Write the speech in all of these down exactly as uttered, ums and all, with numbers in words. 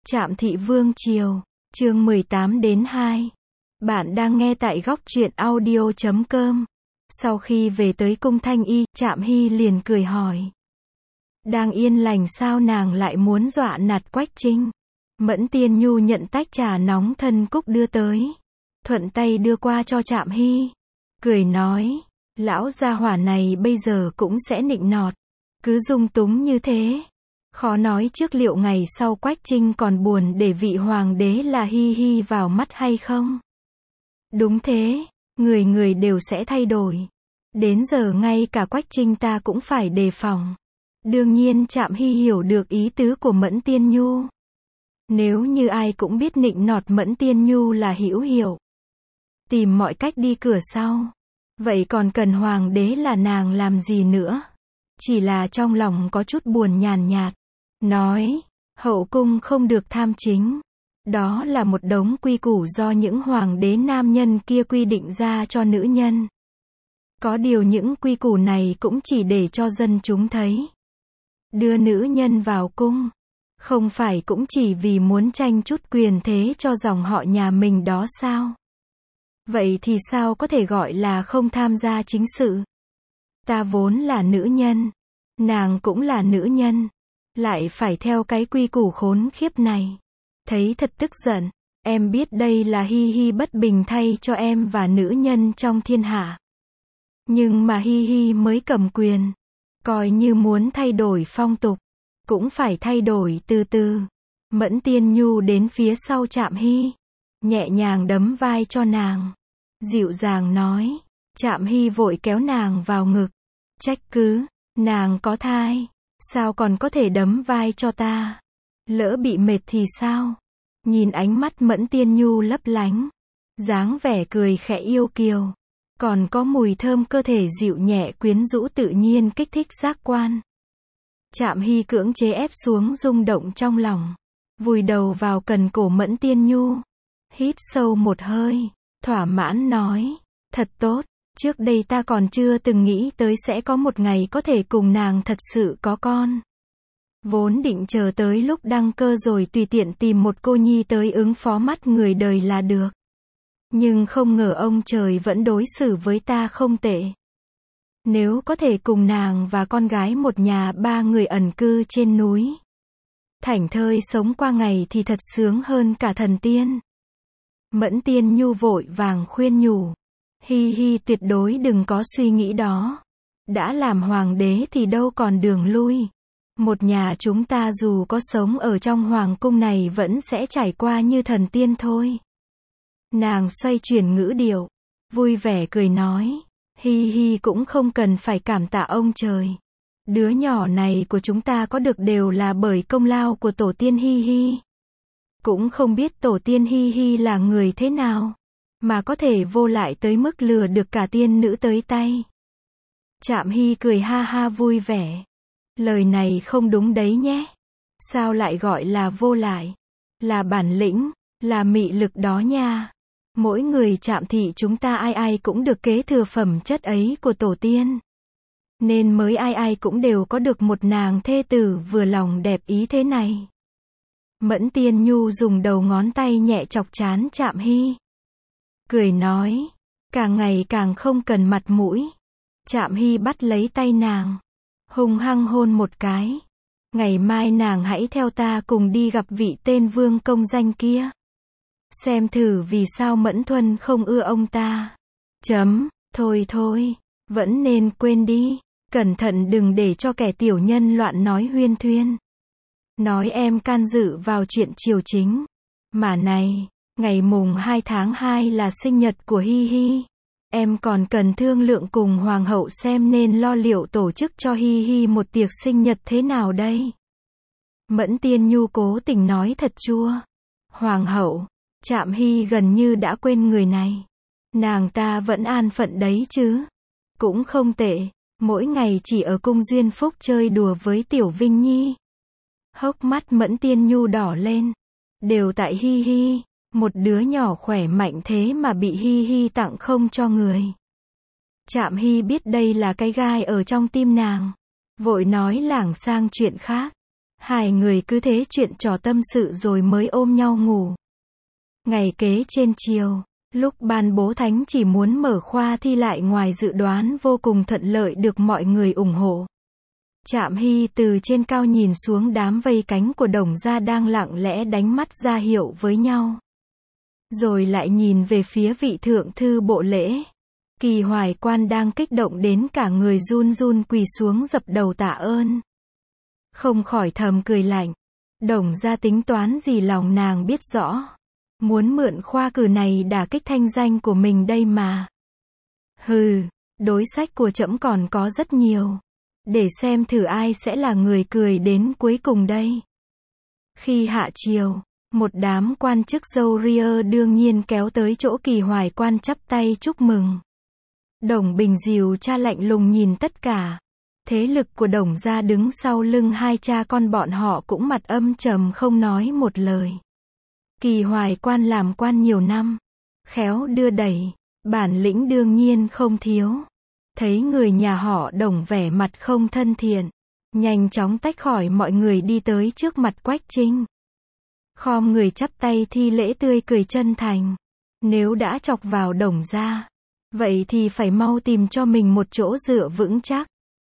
Trạm Thị Vương Triều, chương mười tám đến hai. Bạn đang nghe tại góc truyện audio chấm com. Sau khi về tới cung Thanh Y, Trạm Hy liền cười hỏi. Đang yên lành sao nàng lại muốn dọa nạt Quách Trinh? Mẫn Tiên Nhu nhận tách trà nóng thân cúc đưa tới. Thuận tay đưa qua cho Trạm Hy. Cười nói, lão gia hỏa này bây giờ cũng sẽ nịnh nọt. Cứ dung túng như thế. Khó nói trước liệu ngày sau Quách Trinh còn buồn để vị hoàng đế là Hi Hi vào mắt hay không? Đúng thế, người người đều sẽ thay đổi. Đến giờ ngay cả Quách Trinh ta cũng phải đề phòng. Đương nhiên Trạm Hy hiểu được ý tứ của Mẫn Tiên Nhu. Nếu như ai cũng biết nịnh nọt Mẫn Tiên Nhu là hữu hiệu. Tìm mọi cách đi cửa sau. Vậy còn cần hoàng đế là nàng làm gì nữa? Chỉ là trong lòng có chút buồn nhàn nhạt. Nói, hậu cung không được tham chính. Đó là một đống quy củ do những hoàng đế nam nhân kia quy định ra cho nữ nhân. Có điều những quy củ này cũng chỉ để cho dân chúng thấy. Đưa nữ nhân vào cung, không phải cũng chỉ vì muốn tranh chút quyền thế cho dòng họ nhà mình đó sao? Vậy thì sao có thể gọi là không tham gia chính sự? Ta vốn là nữ nhân, nàng cũng là nữ nhân. Lại phải theo cái quy củ khốn khiếp này. Thấy thật tức giận. Em biết đây là Hi Hi bất bình thay cho em và nữ nhân trong thiên hạ. Nhưng mà Hi Hi mới cầm quyền. Coi như muốn thay đổi phong tục. Cũng phải thay đổi từ từ. Mẫn Tiên Nhu đến phía sau Trạm Hy. Nhẹ nhàng đấm vai cho nàng. Dịu dàng nói. Trạm Hy vội kéo nàng vào ngực. Trách cứ. Nàng có thai. Sao còn có thể đấm vai cho ta? Lỡ bị mệt thì sao? Nhìn ánh mắt Mẫn Tiên Nhu lấp lánh. Dáng vẻ cười khẽ yêu kiều. Còn có mùi thơm cơ thể dịu nhẹ quyến rũ tự nhiên kích thích giác quan. Trạm Hy cưỡng chế ép xuống rung động trong lòng. Vùi đầu vào cần cổ Mẫn Tiên Nhu. Hít sâu một hơi. Thỏa mãn nói. Thật tốt. Trước đây ta còn chưa từng nghĩ tới sẽ có một ngày có thể cùng nàng thật sự có con. Vốn định chờ tới lúc đăng cơ rồi tùy tiện tìm một cô nhi tới ứng phó mắt người đời là được. Nhưng không ngờ ông trời vẫn đối xử với ta không tệ. Nếu có thể cùng nàng và con gái một nhà ba người ẩn cư trên núi. Thảnh thơi sống qua ngày thì thật sướng hơn cả thần tiên. Mẫn Tiên Nhu vội vàng khuyên nhủ. Hi Hi tuyệt đối đừng có suy nghĩ đó. Đã làm hoàng đế thì đâu còn đường lui. Một nhà chúng ta dù có sống ở trong hoàng cung này vẫn sẽ trải qua như thần tiên thôi. Nàng xoay chuyển ngữ điệu. Vui vẻ cười nói. Hi Hi cũng không cần phải cảm tạ ông trời. Đứa nhỏ này của chúng ta có được đều là bởi công lao của tổ tiên Hi Hi. Cũng không biết tổ tiên Hi Hi là người thế nào. Mà có thể vô lại tới mức lừa được cả tiên nữ tới tay. Trạm Hy cười ha ha vui vẻ. Lời này không đúng đấy nhé. Sao lại gọi là vô lại? Là bản lĩnh, là mị lực đó nha. Mỗi người Trạm thị chúng ta ai ai cũng được kế thừa phẩm chất ấy của tổ tiên. Nên mới ai ai cũng đều có được một nàng thê tử vừa lòng đẹp ý thế này. Mẫn Tiên Nhu dùng đầu ngón tay nhẹ chọc trán Trạm Hy. Cười nói, càng ngày càng không cần mặt mũi. Trạm Hy bắt lấy tay nàng, hung hăng hôn một cái. Ngày mai nàng hãy theo ta cùng đi gặp vị tên vương công danh kia. Xem thử vì sao Mẫn Thuần không ưa ông ta. Chấm, thôi thôi, vẫn nên quên đi. Cẩn thận đừng để cho kẻ tiểu nhân loạn nói huyên thuyên. Nói em can dự vào chuyện triều chính. Mà này. Ngày mùng hai tháng hai là sinh nhật của Hi Hi. Em còn cần thương lượng cùng hoàng hậu xem nên lo liệu tổ chức cho Hi Hi một tiệc sinh nhật thế nào đây. Mẫn Tiên Nhu cố tình nói thật chua. Hoàng hậu, Trạm Hy gần như đã quên người này. Nàng ta vẫn an phận đấy chứ. Cũng không tệ, mỗi ngày chỉ ở cung Duyên Phúc chơi đùa với Tiểu Vinh Nhi. Hốc mắt Mẫn Tiên Nhu đỏ lên. Đều tại Hi Hi. Một đứa nhỏ khỏe mạnh thế mà bị Hi Hi tặng không cho người. Trạm Hy biết đây là cái gai ở trong tim nàng. Vội nói lảng sang chuyện khác. Hai người cứ thế chuyện trò tâm sự rồi mới ôm nhau ngủ. Ngày kế trên chiều, lúc ban bố thánh chỉ muốn mở khoa thi lại ngoài dự đoán vô cùng thuận lợi được mọi người ủng hộ. Trạm Hy từ trên cao nhìn xuống đám vây cánh của Đồng gia đang lặng lẽ đánh mắt ra hiệu với nhau. Rồi lại nhìn về phía vị thượng thư bộ lễ. Kỳ Hoài Quan đang kích động đến cả người run run quỳ xuống dập đầu tạ ơn. Không khỏi thầm cười lạnh. Đồng gia tính toán gì lòng nàng biết rõ. Muốn mượn khoa cử này đả kích thanh danh của mình đây mà. Hừ, đối sách của trẫm còn có rất nhiều. Để xem thử ai sẽ là người cười đến cuối cùng đây. Khi hạ chiều, một đám quan chức râu ria đương nhiên kéo tới chỗ Kỳ Hoài Quan chắp tay chúc mừng. Đồng Bình Dìu cha lạnh lùng nhìn tất cả. Thế lực của Đồng gia đứng sau lưng hai cha con bọn họ cũng mặt âm trầm không nói một lời. Kỳ Hoài Quan làm quan nhiều năm, khéo đưa đẩy, bản lĩnh đương nhiên không thiếu. Thấy người nhà họ Đồng vẻ mặt không thân thiện, nhanh chóng tách khỏi mọi người đi tới trước mặt Quách Trinh. Khom người chắp tay thi lễ tươi cười chân thành. Nếu đã chọc vào Đồng gia, vậy thì phải mau tìm cho mình một chỗ dựa vững chắc.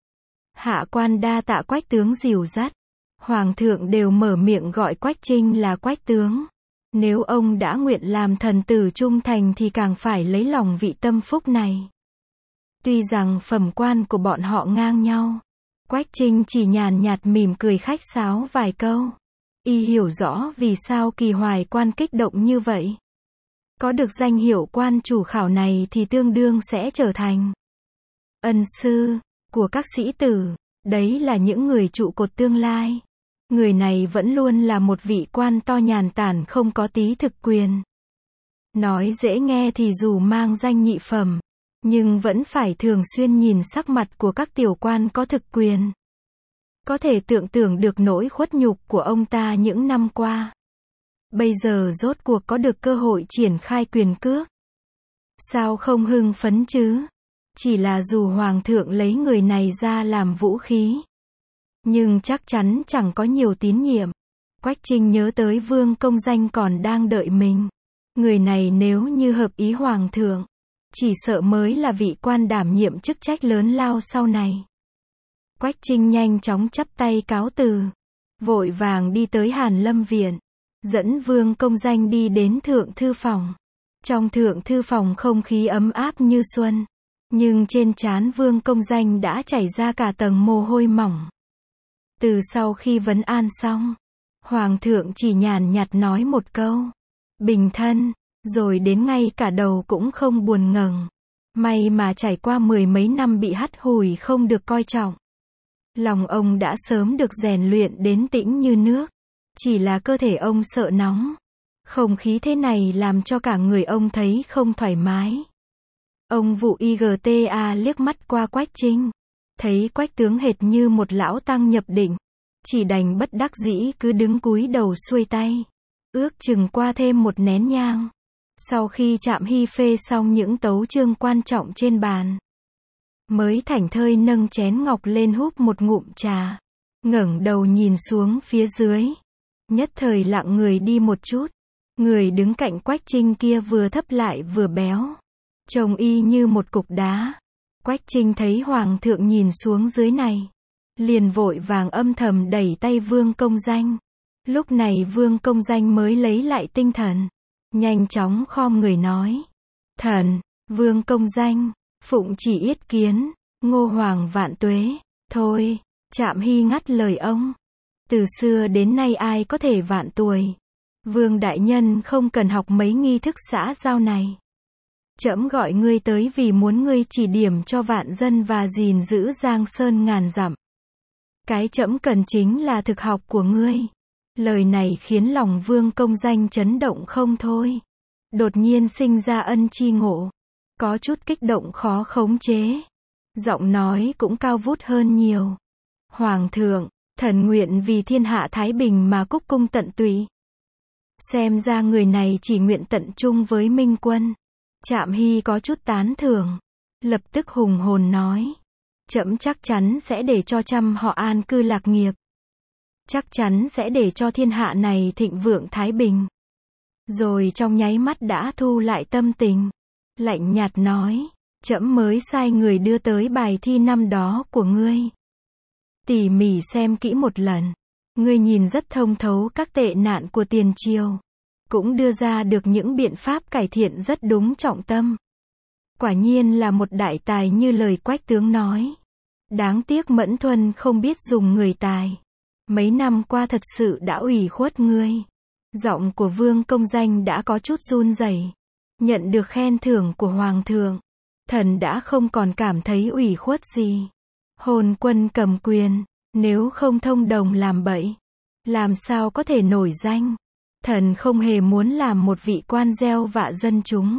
Hạ quan đa tạ Quách tướng dìu dắt. Hoàng thượng đều mở miệng gọi Quách Trinh là Quách tướng. Nếu ông đã nguyện làm thần tử trung thành thì càng phải lấy lòng vị tâm phúc này. Tuy rằng phẩm quan của bọn họ ngang nhau, Quách Trinh chỉ nhàn nhạt mỉm cười khách sáo vài câu. Y hiểu rõ vì sao Kỳ Hoài Quan kích động như vậy. Có được danh hiệu quan chủ khảo này thì tương đương sẽ trở thành ân sư của các sĩ tử. Đấy là những người trụ cột tương lai. Người này vẫn luôn là một vị quan to nhàn tản không có tí thực quyền. Nói dễ nghe thì dù mang danh nhị phẩm, nhưng vẫn phải thường xuyên nhìn sắc mặt của các tiểu quan có thực quyền. Có thể tưởng tượng được nỗi khuất nhục của ông ta những năm qua. Bây giờ rốt cuộc có được cơ hội triển khai quyền cước. Sao không hưng phấn chứ? Chỉ là dù Hoàng thượng lấy người này ra làm vũ khí, nhưng chắc chắn chẳng có nhiều tín nhiệm. Quách Trinh nhớ tới Vương Công Danh còn đang đợi mình. Người này nếu như hợp ý Hoàng thượng, chỉ sợ mới là vị quan đảm nhiệm chức trách lớn lao sau này. Quách Trinh nhanh chóng chắp tay cáo từ, vội vàng đi tới Hàn Lâm Viện, dẫn Vương Công Danh đi đến thượng thư phòng. Trong thượng thư phòng không khí ấm áp như xuân, nhưng trên trán Vương Công Danh đã chảy ra cả tầng mồ hôi mỏng. Từ sau khi vấn an xong, Hoàng thượng chỉ nhàn nhạt nói một câu, bình thân, rồi đến ngay cả đầu cũng không buồn ngẩng. May mà trải qua mười mấy năm bị hắt hủi không được coi trọng. Lòng ông đã sớm được rèn luyện đến tĩnh như nước. Chỉ là cơ thể ông sợ nóng. Không khí thế này làm cho cả người ông thấy không thoải mái. Ông vụ i giê tê a liếc mắt qua Quách Trinh. Thấy Quách tướng hệt như một lão tăng nhập định. Chỉ đành bất đắc dĩ cứ đứng cúi đầu xuôi tay. Ước chừng qua thêm một nén nhang. Sau khi Trạm Hy phê xong những tấu chương quan trọng trên bàn, mới thảnh thơi nâng chén ngọc lên húp một ngụm trà. Ngẩng đầu nhìn xuống phía dưới. Nhất thời lặng người đi một chút. Người đứng cạnh Quách Trinh kia vừa thấp lại vừa béo. Trông y như một cục đá. Quách Trinh thấy Hoàng thượng nhìn xuống dưới này, liền vội vàng âm thầm đẩy tay Vương Công Danh. Lúc này Vương Công Danh mới lấy lại tinh thần. Nhanh chóng khom người nói. Thần, Vương Công Danh, phụng chỉ yết kiến, Ngô Hoàng vạn tuế. Thôi, Trạm Hy ngắt lời ông. Từ xưa đến nay ai có thể vạn tuổi. Vương đại nhân không cần học mấy nghi thức xã giao này. Trẫm gọi ngươi tới vì muốn ngươi chỉ điểm cho vạn dân và gìn giữ Giang Sơn ngàn dặm. Cái trẫm cần chính là thực học của ngươi. Lời này khiến lòng Vương Công Danh chấn động không thôi. Đột nhiên sinh ra ân chi ngộ. Có chút kích động khó khống chế. Giọng nói cũng cao vút hơn nhiều. Hoàng thượng, thần nguyện vì thiên hạ thái bình mà cúc cung tận tụy. Xem ra người này chỉ nguyện tận trung với Minh Quân. Trạm Hy có chút tán thưởng. Lập tức hùng hồn nói. Trẫm chắc chắn sẽ để cho trăm họ an cư lạc nghiệp. chắc chắn sẽ để cho thiên hạ này thịnh vượng thái bình. Rồi trong nháy mắt đã thu lại tâm tình, lạnh nhạt nói, trẫm mới sai người đưa tới bài thi năm đó của ngươi. Tỉ mỉ xem kỹ một lần, ngươi nhìn rất thông thấu các tệ nạn của tiền triều, cũng đưa ra được những biện pháp cải thiện rất đúng trọng tâm. Quả nhiên là một đại tài như lời Quách tướng nói. Đáng tiếc Mẫn Thuần không biết dùng người tài. Mấy năm qua thật sự đã ủy khuất ngươi. Giọng của Vương Công Danh đã có chút run rẩy. Nhận được khen thưởng của Hoàng thượng, thần đã không còn cảm thấy ủy khuất gì. Hồn quân cầm quyền, nếu không thông đồng làm bậy, làm sao có thể nổi danh. Thần không hề muốn làm một vị quan gieo vạ dân chúng.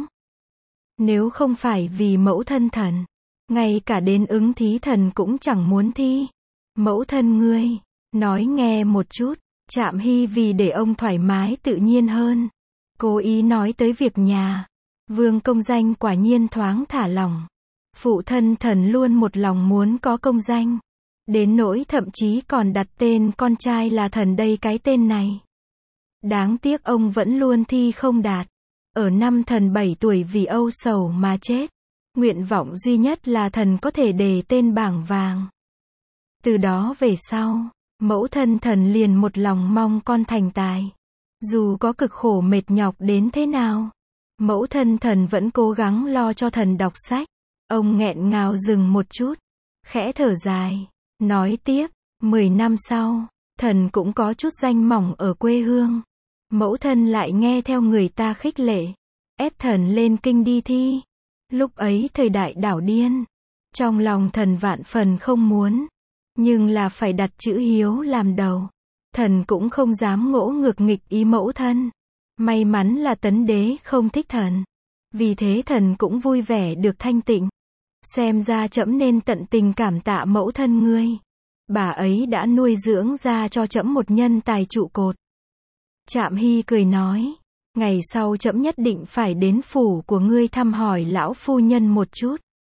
Nếu không phải vì mẫu thân thần, ngay cả đến ứng thí thần cũng chẳng muốn thi. Mẫu thân ngươi, nói nghe một chút. Trạm Hy vì để ông thoải mái tự nhiên hơn, cố ý nói tới việc nhà. Vương Công Danh quả nhiên thoáng thả lỏng. Phụ thân thần luôn một lòng muốn có công danh, đến nỗi thậm chí còn đặt tên con trai là thần đây cái tên này. Đáng tiếc ông vẫn luôn thi không đạt. Ở năm thần bảy tuổi vì âu sầu mà chết. Nguyện vọng duy nhất là thần có thể đề tên bảng vàng. Từ đó về sau, mẫu thân thần liền một lòng mong con thành tài. Dù có cực khổ mệt nhọc đến thế nào, mẫu thân thần vẫn cố gắng lo cho thần đọc sách. Ông nghẹn ngào dừng một chút, khẽ thở dài, nói tiếp, mười năm sau, thần cũng có chút danh mỏng ở quê hương. Mẫu thân lại nghe theo người ta khích lệ, ép thần lên kinh đi thi. Lúc ấy thời đại đảo điên, trong lòng thần vạn phần không muốn, nhưng là phải đặt chữ hiếu làm đầu. Thần cũng không dám ngỗ ngược nghịch ý mẫu thân. May mắn là Tấn Đế không thích thần, vì thế thần cũng vui vẻ được thanh tịnh. Xem ra trẫm nên tận tình cảm tạ mẫu thân ngươi. Bà ấy đã nuôi dưỡng ra cho trẫm một nhân tài trụ cột. Trạm Hy cười nói, ngày sau trẫm nhất định phải đến phủ của ngươi thăm hỏi lão phu nhân một chút.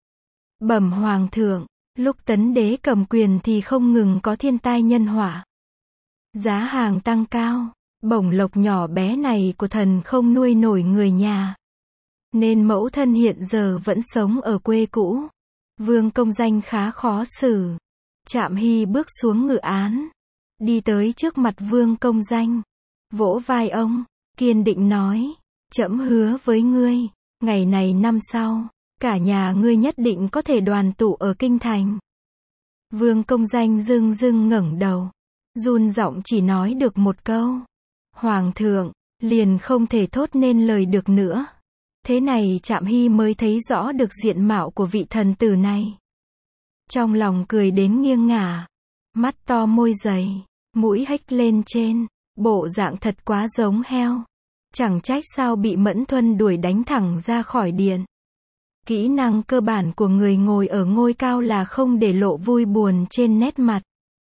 Bẩm Hoàng thượng, lúc Tấn Đế cầm quyền thì không ngừng có thiên tai nhân họa. Giá hàng tăng cao, bổng lộc nhỏ bé này của thần không nuôi nổi người nhà. Nên mẫu thân hiện giờ vẫn sống ở quê cũ. Vương Công Danh khá khó xử. Trạm Hy bước xuống ngự án, đi tới trước mặt Vương Công Danh, vỗ vai ông, kiên định nói, trẫm hứa với ngươi, ngày này năm sau, cả nhà ngươi nhất định có thể đoàn tụ ở kinh thành. Vương Công Danh dưng dưng ngẩng đầu, run giọng chỉ nói được một câu, Hoàng thượng, liền không thể thốt nên lời được nữa. Thế này Trạm Hy mới thấy rõ được diện mạo của vị thần tử này. Trong lòng cười đến nghiêng ngả, mắt to môi dày, mũi hếch lên trên, bộ dạng thật quá giống heo. Chẳng trách sao bị Mẫn Thuần đuổi đánh thẳng ra khỏi điện. Kỹ năng cơ bản của người ngồi ở ngôi cao là không để lộ vui buồn trên nét mặt.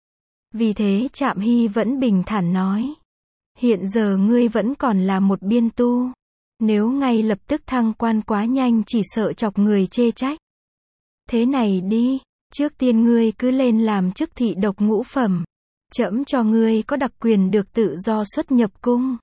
Vì thế Trạm Hy vẫn bình thản nói, hiện giờ ngươi vẫn còn là một biên tu. Nếu ngay lập tức thăng quan quá nhanh chỉ sợ chọc người chê trách. Thế này đi, trước tiên ngươi cứ lên làm chức thị độc ngũ phẩm. Trẫm cho ngươi có đặc quyền được tự do xuất nhập cung.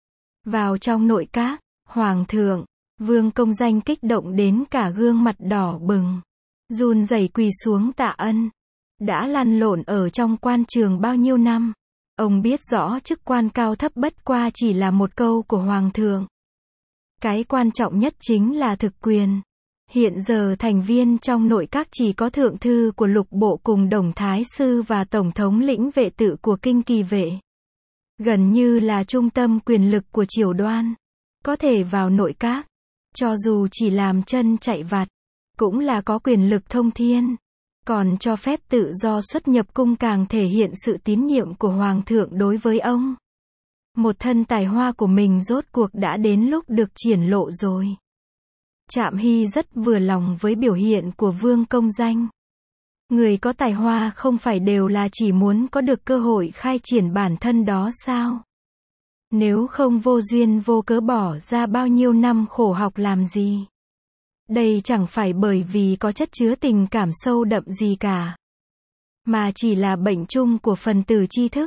Vào trong nội các, Hoàng thượng, Vương Công Danh kích động đến cả gương mặt đỏ bừng, run rẩy quỳ xuống tạ ân. Đã lăn lộn ở trong quan trường bao nhiêu năm, ông biết rõ chức quan cao thấp bất qua chỉ là một câu của Hoàng thượng. Cái quan trọng nhất chính là thực quyền. Hiện giờ thành viên trong nội các chỉ có thượng thư của lục bộ cùng Đồng Thái Sư và tổng thống lĩnh vệ tự của kinh kỳ vệ. Gần như là trung tâm quyền lực của triều đoan. Có thể vào nội các, cho dù chỉ làm chân chạy vặt, cũng là có quyền lực thông thiên. Còn cho phép tự do xuất nhập cung càng thể hiện sự tín nhiệm của Hoàng thượng đối với ông. Một thân tài hoa của mình rốt cuộc đã đến lúc được triển lộ rồi. Trạm Hy rất vừa lòng với biểu hiện của Vương Công Danh. Người có tài hoa không phải đều là chỉ muốn có được cơ hội khai triển bản thân đó sao? Nếu không vô duyên vô cớ bỏ ra bao nhiêu năm khổ học làm gì? Đây chẳng phải bởi vì có chất chứa tình cảm sâu đậm gì cả, mà chỉ là bệnh chung của phần tử tri thức.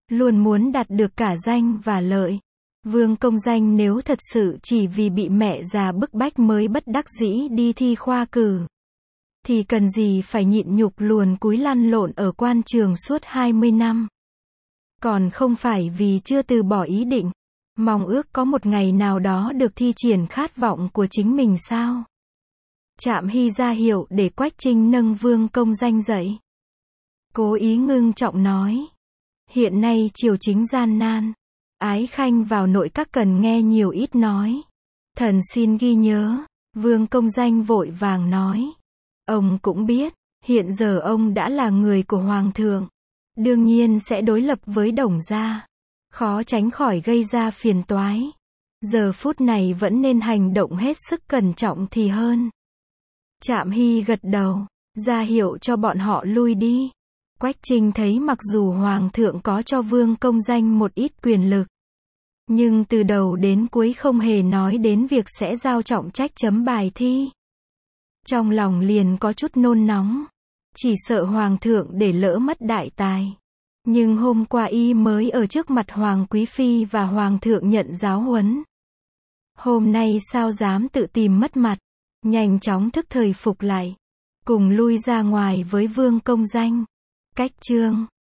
luôn muốn đạt được cả danh và lợi. Vương Công Danh nếu thật sự chỉ vì bị mẹ già bức bách mới bất đắc dĩ đi thi khoa cử, thì cần gì phải nhịn nhục luồn cúi lăn lộn ở quan trường suốt hai mươi năm. Còn không phải vì chưa từ bỏ ý định, mong ước có một ngày nào đó được thi triển khát vọng của chính mình sao? Trạm Hy ra hiệu để Quách Trinh nâng Vương Công Danh dậy. Cố ý ngưng trọng nói. Hiện nay triều chính gian nan. Ái khanh vào nội các cần nghe nhiều ít nói. Thần xin ghi nhớ. Vương Công Danh vội vàng nói. Ông cũng biết, hiện giờ ông đã là người của Hoàng thượng. Đương nhiên sẽ đối lập với Đồng gia. Khó tránh khỏi gây ra phiền toái. Giờ phút này vẫn nên hành động hết sức cẩn trọng thì hơn. Trạm Hy gật đầu, ra hiệu cho bọn họ lui đi. Quách Trinh thấy mặc dù Hoàng thượng có cho Vương Công Danh một ít quyền lực, nhưng từ đầu đến cuối không hề nói đến việc sẽ giao trọng trách chấm bài thi. Trong lòng liền có chút nôn nóng, chỉ sợ Hoàng thượng để lỡ mất đại tài. Nhưng hôm qua y mới ở trước mặt Hoàng Quý Phi và Hoàng thượng nhận giáo huấn. Hôm nay sao dám tự tìm mất mặt, nhanh chóng thức thời phục lại, cùng lui ra ngoài với Vương Công Danh. Cách chương